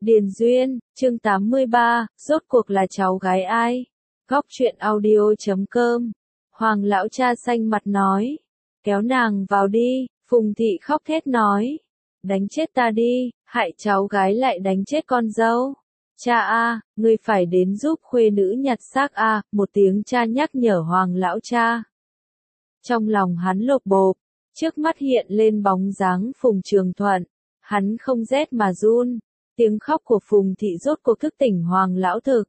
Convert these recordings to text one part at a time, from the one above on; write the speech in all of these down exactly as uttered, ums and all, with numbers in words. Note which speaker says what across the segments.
Speaker 1: Điền Duyên, chương tám mươi ba, rốt cuộc là cháu gái ai? Góc truyện audio chấm com. Hoàng lão cha xanh mặt nói. Kéo nàng vào đi, Phùng thị khóc thét nói. Đánh chết ta đi, hại cháu gái lại đánh chết con dâu. Cha a, ngươi phải đến giúp khuê nữ nhặt xác a, một tiếng cha nhắc nhở Hoàng lão cha. Trong lòng hắn lột bộp, trước mắt hiện lên bóng dáng Phùng Trường Thuận, hắn không rét mà run. Tiếng khóc của Phùng thị rốt cuộc thức tỉnh Hoàng lão thực.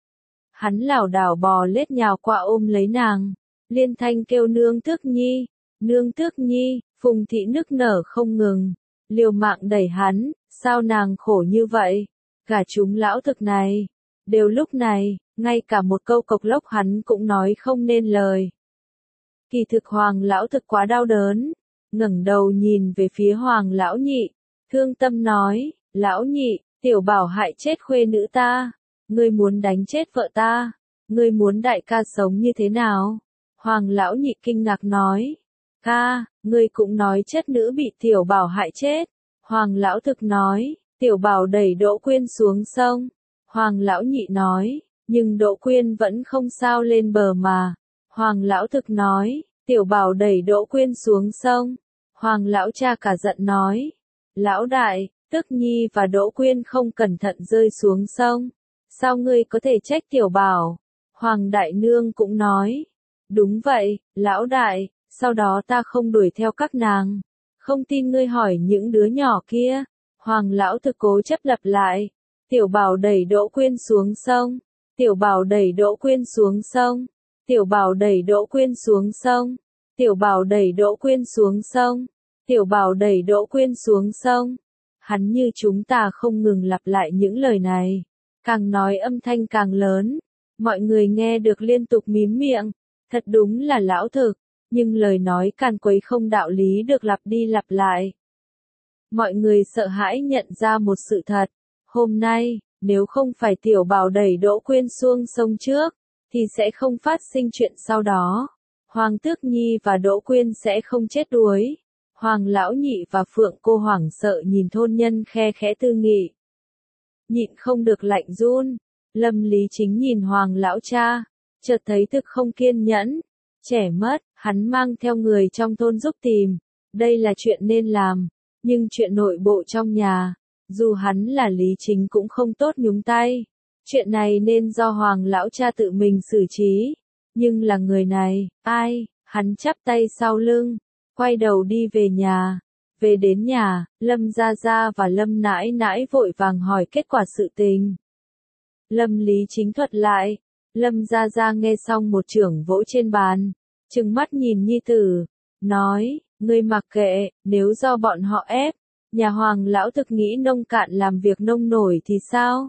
Speaker 1: Hắn lảo đảo bò lết nhào qua ôm lấy nàng, liên thanh kêu nương tước nhi, nương tước nhi, Phùng thị nức nở không ngừng, liều mạng đẩy hắn, sao nàng khổ như vậy, cả chúng lão thực này, đều lúc này, ngay cả một câu cộc lốc hắn cũng nói không nên lời. Kỳ thực Hoàng lão thực quá đau đớn, ngẩng đầu nhìn về phía Hoàng lão nhị, thương tâm nói. Lão nhị, tiểu bảo hại chết khuê nữ ta, ngươi muốn đánh chết vợ ta, ngươi muốn đại ca sống như thế nào? Hoàng lão nhị kinh ngạc nói, ca, ngươi cũng nói chất nữ bị tiểu bảo hại chết. Hoàng lão thực nói, tiểu bảo đẩy Đỗ Quyên xuống sông. Hoàng lão nhị nói, nhưng Đỗ Quyên vẫn không sao lên bờ mà. Hoàng lão thực nói, tiểu bảo đẩy Đỗ Quyên xuống sông. Hoàng lão cha cả giận nói, lão đại, Tức Nhi và Đỗ Quyên không cẩn thận rơi xuống sông. Sao ngươi có thể trách tiểu bảo? Hoàng đại nương cũng nói. Đúng vậy, lão đại, sau đó ta không đuổi theo các nàng. Không tin ngươi hỏi những đứa nhỏ kia. Hoàng lão thực cố chấp lặp lại. Tiểu bảo đẩy Đỗ Quyên xuống sông. Tiểu bảo đẩy Đỗ Quyên xuống sông. Tiểu bảo đẩy Đỗ Quyên xuống sông. Tiểu bảo đẩy Đỗ Quyên xuống sông. Tiểu bảo đẩy Đỗ Quyên xuống sông. Hắn như chúng ta không ngừng lặp lại những lời này. Càng nói âm thanh càng lớn. Mọi người nghe được liên tục mím miệng. Thật đúng là lão thực. Nhưng lời nói càn quấy không đạo lý được lặp đi lặp lại. Mọi người sợ hãi nhận ra một sự thật. Hôm nay, nếu không phải tiểu bảo đẩy Đỗ Quyên xuống sông trước, thì sẽ không phát sinh chuyện sau đó. Hoàng Tước Nhi và Đỗ Quyên sẽ không chết đuối. Hoàng lão nhị và Phượng cô hoảng sợ nhìn thôn nhân khe khẽ tư nghị. Nhịn không được lạnh run. Lâm Lý Chính nhìn Hoàng lão cha, chợt thấy thực không kiên nhẫn. Trẻ mất, hắn mang theo người trong thôn giúp tìm. Đây là chuyện nên làm. Nhưng chuyện nội bộ trong nhà, dù hắn là Lý Chính cũng không tốt nhúng tay. Chuyện này nên do Hoàng lão cha tự mình xử trí. Nhưng là người này, ai? Hắn chắp tay sau lưng. Quay đầu đi về nhà. Về đến nhà, Lâm Gia Gia và Lâm Nãi Nãi vội vàng hỏi kết quả sự tình. Lâm Lý Chính thuật lại. Lâm Gia Gia nghe xong một chưởng vỗ trên bàn. Trừng mắt nhìn nhi tử. Nói, ngươi mặc kệ, nếu do bọn họ ép. Nhà Hoàng lão thực nghĩ nông cạn làm việc nông nổi thì sao?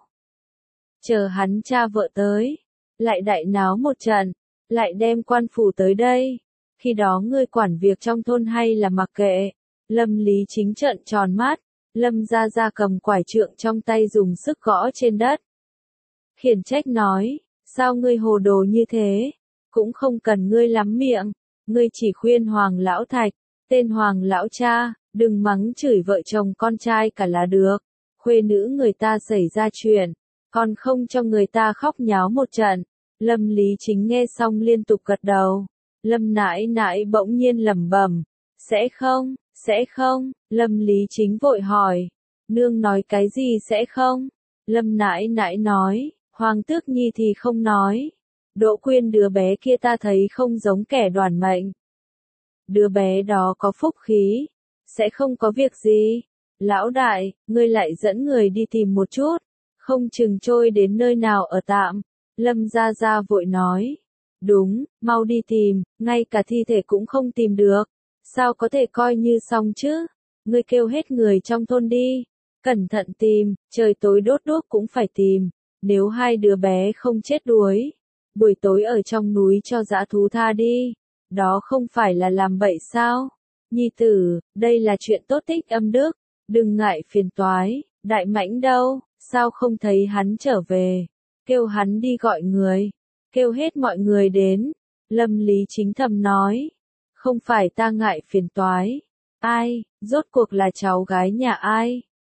Speaker 1: Chờ hắn cha vợ tới. Lại đại náo một trận. Lại đem quan phủ tới đây. Khi đó ngươi quản việc trong thôn hay là mặc kệ? Lâm Lý Chính trợn tròn mắt. Lâm Gia Gia cầm quải trượng trong tay dùng sức gõ trên đất. Khiển trách nói, sao ngươi hồ đồ như thế? Cũng không cần ngươi lắm miệng. Ngươi chỉ khuyên Hoàng lão thạch, tên Hoàng lão cha, đừng mắng chửi vợ chồng con trai cả là được. Khuê nữ người ta xảy ra chuyện, còn không cho người ta khóc nháo một trận. Lâm Lý Chính nghe xong liên tục gật đầu. Lâm Nãi Nãi bỗng nhiên lẩm bẩm, sẽ không, sẽ không. Lâm Lý Chính vội hỏi, nương nói cái gì sẽ không? Lâm Nãi Nãi nói, Hoàng Tước Nhi thì không nói. Đỗ Quyên đứa bé kia ta thấy không giống kẻ đoản mệnh. Đứa bé đó có phúc khí, sẽ không có việc gì. Lão đại, ngươi lại dẫn người đi tìm một chút, không chừng trôi đến nơi nào ở tạm. Lâm Gia Gia vội nói. Đúng, mau đi tìm, ngay cả thi thể cũng không tìm được. Sao có thể coi như xong chứ? Ngươi kêu hết người trong thôn đi. Cẩn thận tìm, trời tối đốt đuốc cũng phải tìm. Nếu hai đứa bé không chết đuối, buổi tối ở trong núi cho dã thú tha đi. Đó không phải là làm bậy sao? Nhi tử, đây là chuyện tốt tích âm đức. Đừng ngại phiền toái, đại mãnh đâu, sao không thấy hắn trở về? Kêu hắn đi gọi người. Kêu hết mọi người đến. Lâm Lý Chính thầm nói. Không phải ta ngại phiền toái. Ai, rốt cuộc là cháu gái nhà ai?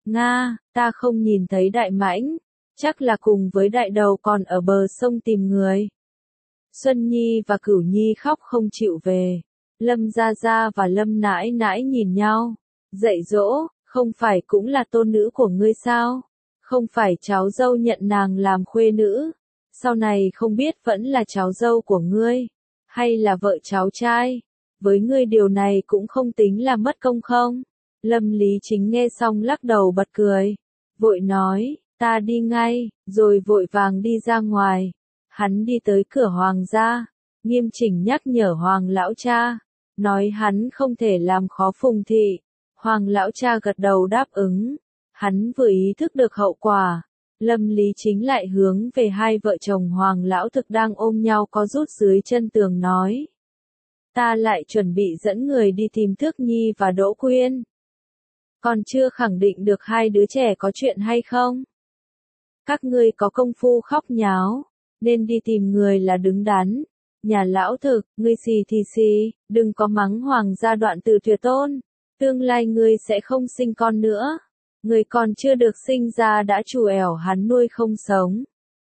Speaker 1: Nga, ta không nhìn thấy Đại Mãnh, chắc là cùng với Đại Đầu còn ở bờ sông tìm người. Xuân Nhi và Cửu Nhi khóc không chịu về. Lâm Gia Gia và Lâm Nãi Nãi nhìn nhau, dạy dỗ, không phải cũng là tôn nữ của ngươi sao? Không phải cháu dâu nhận nàng làm khuê nữ, sau này không biết vẫn là cháu dâu của ngươi, hay là vợ cháu trai, với ngươi điều này cũng không tính là mất công không? Lâm Lý Chính nghe xong lắc đầu bật cười, vội nói, ta đi ngay, rồi vội vàng đi ra ngoài. Hắn đi tới cửa hoàng gia, nghiêm chỉnh nhắc nhở hoàng lão cha, nói hắn không thể làm khó Phùng thị. Hoàng lão cha gật đầu đáp ứng, hắn vừa ý thức được hậu quả. Lâm Lý Chính lại hướng về hai vợ chồng hoàng lão thực đang ôm nhau có rút dưới chân tường nói. Ta lại chuẩn bị dẫn người đi tìm Thước Nhi và Đỗ Quyên. Còn chưa khẳng định được hai đứa trẻ có chuyện hay không. Các ngươi có công phu khóc nháo, nên đi tìm người là đứng đắn. Nhà lão thực, ngươi xì thì xì, đừng có mắng hoàng gia đoạn từ tuyệt tôn. Tương lai ngươi sẽ không sinh con nữa. Người còn chưa được sinh ra đã trù ẻo hắn nuôi không sống.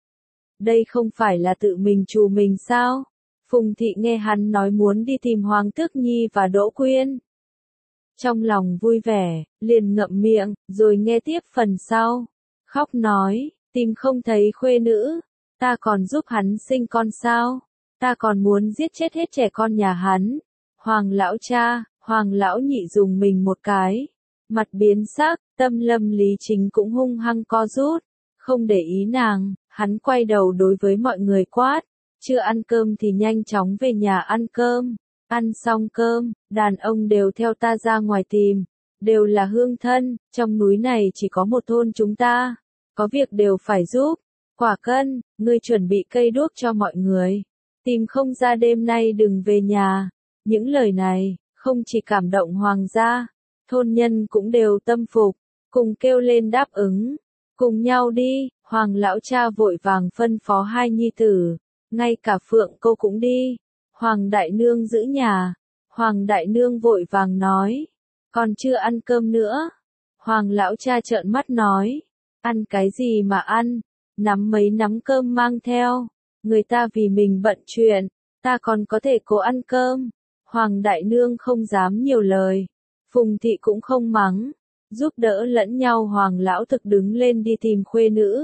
Speaker 1: Đây không phải là tự mình trù mình sao? Phùng thị nghe hắn nói muốn đi tìm Hoàng Tước Nhi và Đỗ Quyên. Trong lòng vui vẻ, liền ngậm miệng, rồi nghe tiếp phần sau. Khóc nói, tìm không thấy khuê nữ, ta còn giúp hắn sinh con sao? Ta còn muốn giết chết hết trẻ con nhà hắn. Hoàng lão cha, Hoàng lão nhị dùng mình một cái. Mặt biến sắc, tâm Lâm Lý Chính cũng hung hăng co rút. Không để ý nàng, hắn quay đầu đối với mọi người quát. Chưa ăn cơm thì nhanh chóng về nhà ăn cơm. Ăn xong cơm, đàn ông đều theo ta ra ngoài tìm. Đều là hương thân, trong núi này chỉ có một thôn chúng ta. Có việc đều phải giúp. Quả Cân, ngươi chuẩn bị cây đuốc cho mọi người. Tìm không ra đêm nay đừng về nhà. Những lời này, không chỉ cảm động hoàng gia, thôn nhân cũng đều tâm phục, cùng kêu lên đáp ứng. Cùng nhau đi, hoàng lão cha vội vàng phân phó hai nhi tử, ngay cả Phượng Câu cũng đi. Hoàng đại nương giữ nhà. Hoàng đại nương vội vàng nói, còn chưa ăn cơm nữa. Hoàng lão cha trợn mắt nói, ăn cái gì mà ăn, nắm mấy nắm cơm mang theo. Người ta vì mình bận chuyện, ta còn có thể cố ăn cơm. Hoàng đại nương không dám nhiều lời. Phùng thị cũng không mắng, giúp đỡ lẫn nhau. Hoàng lão thực đứng lên đi tìm khuê nữ.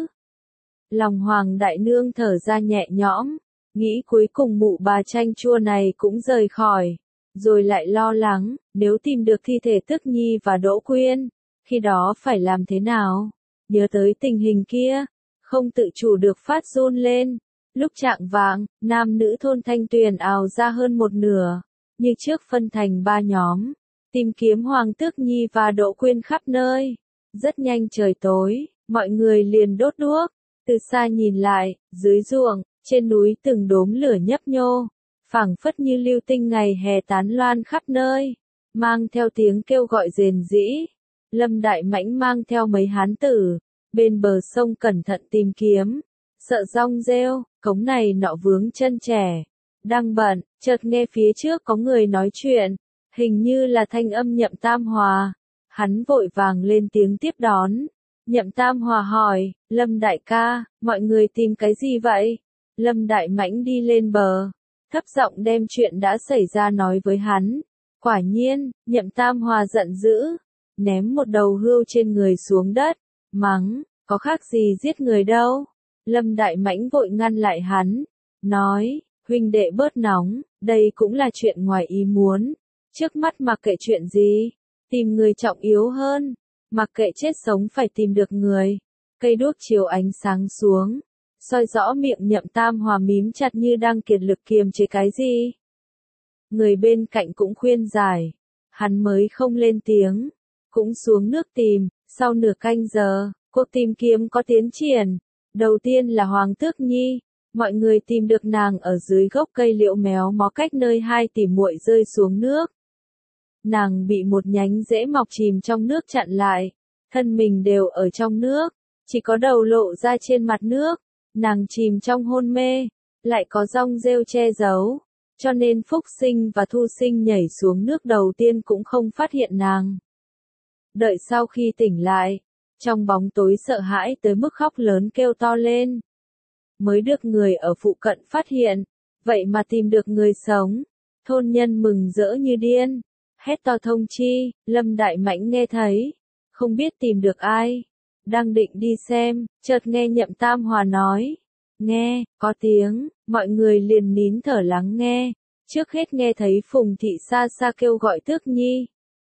Speaker 1: Lòng hoàng đại nương thở ra nhẹ nhõm, nghĩ cuối cùng mụ bà chanh chua này cũng rời khỏi. Rồi lại lo lắng, nếu tìm được thi thể Tước Nhi và Đỗ Quyên, khi đó phải làm thế nào? Nhớ tới tình hình kia, không tự chủ được phát run lên. Lúc chạng vạng, nam nữ thôn Thanh Tuyền ào ra hơn một nửa, như trước phân thành ba nhóm, tìm kiếm Hoàng Tước Nhi và Đỗ Quyên khắp nơi. Rất nhanh trời tối, mọi người liền đốt đuốc, từ xa nhìn lại, dưới ruộng, trên núi từng đốm lửa nhấp nhô, phảng phất như lưu tinh ngày hè tán loan khắp nơi, mang theo tiếng kêu gọi rền rĩ. Lâm Đại Mãnh mang theo mấy hán tử, bên bờ sông cẩn thận tìm kiếm, sợ rong rêu, cống này nọ vướng chân trẻ. Đang bận, chợt nghe phía trước có người nói chuyện, hình như là thanh âm Nhậm Tam Hòa. Hắn vội vàng lên tiếng tiếp đón. Nhậm Tam Hòa hỏi, Lâm đại ca, mọi người tìm cái gì vậy? Lâm Đại Mãnh đi lên bờ, thấp giọng đem chuyện đã xảy ra nói với hắn. Quả nhiên, Nhậm Tam Hòa giận dữ, ném một đầu hươu trên người xuống đất, mắng, có khác gì giết người đâu. Lâm Đại Mãnh vội ngăn lại hắn, nói, huynh đệ bớt nóng, đây cũng là chuyện ngoài ý muốn. Trước mắt mặc kệ chuyện gì, tìm người trọng yếu hơn, mặc kệ chết sống phải tìm được người. Cây đuốc chiếu ánh sáng xuống, soi rõ miệng Nhậm Tam Hòa mím chặt như đang kiệt lực kiềm chế cái gì. Người bên cạnh cũng khuyên giải, hắn mới không lên tiếng, cũng xuống nước tìm. Sau nửa canh giờ, cuộc tìm kiếm có tiến triển. Đầu tiên là Hoàng Tước Nhi, mọi người tìm được nàng ở dưới gốc cây liễu méo mó cách nơi hai tỷ muội rơi xuống nước. Nàng bị một nhánh rễ mọc chìm trong nước chặn lại, thân mình đều ở trong nước, chỉ có đầu lộ ra trên mặt nước. Nàng chìm trong hôn mê, lại có rong rêu che giấu, cho nên Phúc Sinh và Thu Sinh nhảy xuống nước đầu tiên cũng không phát hiện nàng. Đợi sau khi tỉnh lại, trong bóng tối sợ hãi tới mức khóc lớn kêu to lên. Mới được người ở phụ cận phát hiện, vậy mà tìm được người sống. Thôn nhân mừng rỡ như điên, hét to thông chi. Lâm Đại Mãnh nghe thấy, không biết tìm được ai, đang định đi xem, chợt nghe Nhậm Tam Hòa nói, nghe, có tiếng, mọi người liền nín thở lắng nghe, trước hết nghe thấy Phùng Thị xa xa kêu gọi Tước Nhi.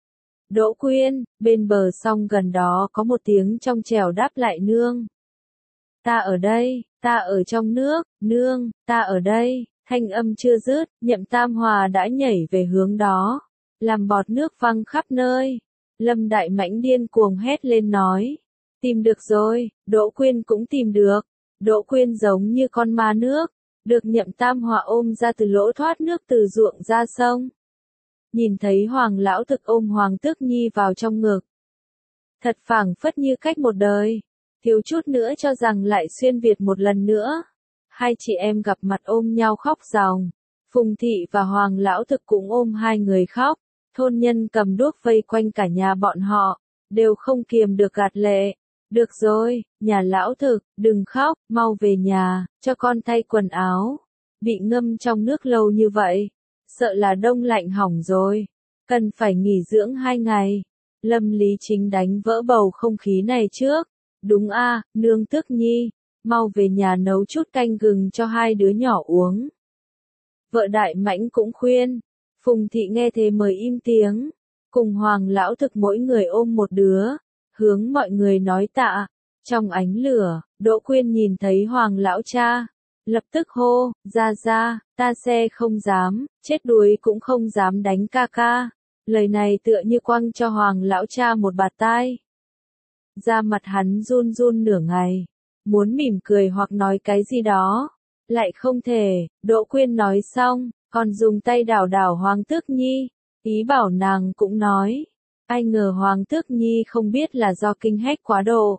Speaker 1: Đỗ Quyên, bên bờ sông gần đó có một tiếng trong trẻo đáp lại nương. Ta ở đây, ta ở trong nước, nương, ta ở đây. Thanh âm chưa dứt, Nhậm Tam Hòa đã nhảy về hướng đó, làm bọt nước văng khắp nơi. Lâm Đại Mãnh điên cuồng hét lên nói, tìm được rồi, Đỗ Quyên cũng tìm được. Đỗ Quyên giống như con ma nước, được Nhậm Tam Hòa ôm ra từ lỗ thoát nước từ ruộng ra sông. Nhìn thấy Hoàng lão thực ôm Hoàng Tước Nhi vào trong ngực. Thật phảng phất như cách một đời, thiếu chút nữa cho rằng lại xuyên Việt một lần nữa. Hai chị em gặp mặt ôm nhau khóc ròng. Phùng Thị và Hoàng lão thực cũng ôm hai người khóc. Thôn nhân cầm đuốc vây quanh cả nhà bọn họ, đều không kiềm được gạt lệ. Được rồi, nhà lão thực, đừng khóc, mau về nhà, cho con thay quần áo. Bị ngâm trong nước lâu như vậy, sợ là đông lạnh hỏng rồi. Cần phải nghỉ dưỡng hai ngày. Lâm Lý Chính đánh vỡ bầu không khí này trước. Đúng a, nương Tước Nhi, mau về nhà nấu chút canh gừng cho hai đứa nhỏ uống. Vợ Đại Mãnh cũng khuyên. Phùng Thị nghe thế mới im tiếng. Cùng Hoàng lão thực mỗi người ôm một đứa, hướng mọi người nói tạ. Trong ánh lửa, Đỗ Quyên nhìn thấy Hoàng lão cha, lập tức hô, ra ra, ta xe không dám, chết đuối cũng không dám đánh ca ca. Lời này tựa như quăng cho Hoàng lão cha một bạt tai. Da mặt hắn run run nửa ngày, muốn mỉm cười hoặc nói cái gì đó, lại không thể. Đỗ Quyên nói xong, còn dùng tay đảo đảo Hoàng Tước Nhi, ý bảo nàng cũng nói. Ai ngờ Hoàng Tước Nhi không biết là do kinh hách quá độ,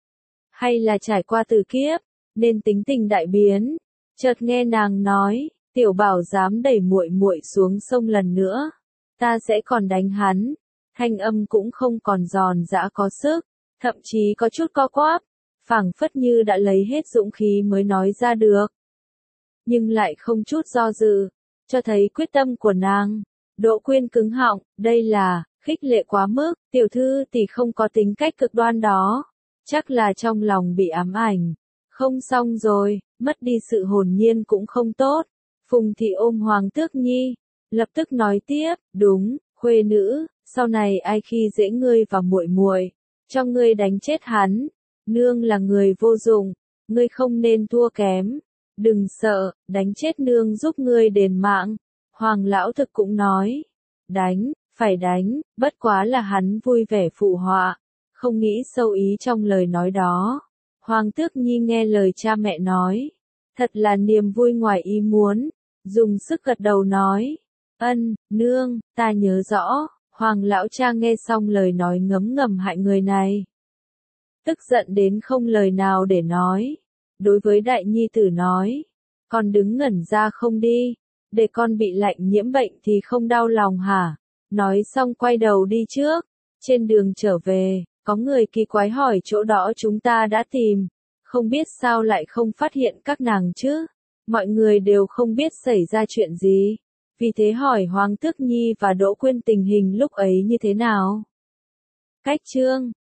Speaker 1: hay là trải qua tử kiếp, nên tính tình đại biến. Chợt nghe nàng nói, tiểu bảo dám đẩy muội muội xuống sông lần nữa, ta sẽ còn đánh hắn. Thanh âm cũng không còn giòn giã có sức, thậm chí có chút co quắp, phảng phất như đã lấy hết dũng khí mới nói ra được. Nhưng lại không chút do dự, cho thấy quyết tâm của nàng. Đỗ Quyên cứng họng, đây là khích lệ quá mức, tiểu thư thì không có tính cách cực đoan đó, chắc là trong lòng bị ám ảnh. Không xong rồi, mất đi sự hồn nhiên cũng không tốt. Phùng Thị ôm Hoàng Tước Nhi, lập tức nói tiếp, đúng, khuê nữ, sau này ai khi dễ ngươi và muội muội, cho ngươi đánh chết hắn. Nương là người vô dụng, ngươi không nên thua kém. Đừng sợ, đánh chết nương giúp ngươi đền mạng. Hoàng lão thực cũng nói, đánh, phải đánh, bất quá là hắn vui vẻ phụ họa, không nghĩ sâu ý trong lời nói đó. Hoàng Tước Nhi nghe lời cha mẹ nói, thật là niềm vui ngoài ý muốn, dùng sức gật đầu nói, ân, nương, ta nhớ rõ. Hoàng lão cha nghe xong lời nói ngấm ngầm hại người này, tức giận đến không lời nào để nói. Đối với đại nhi tử nói, con đứng ngẩn ra không đi, để con bị lạnh nhiễm bệnh thì không đau lòng hả? Nói xong quay đầu đi trước. Trên đường trở về, có người kỳ quái hỏi chỗ đó chúng ta đã tìm, không biết sao lại không phát hiện các nàng chứ? Mọi người đều không biết xảy ra chuyện gì, vì thế hỏi Hoàng Tước Nhi và Đỗ Quyên tình hình lúc ấy như thế nào. Cách chương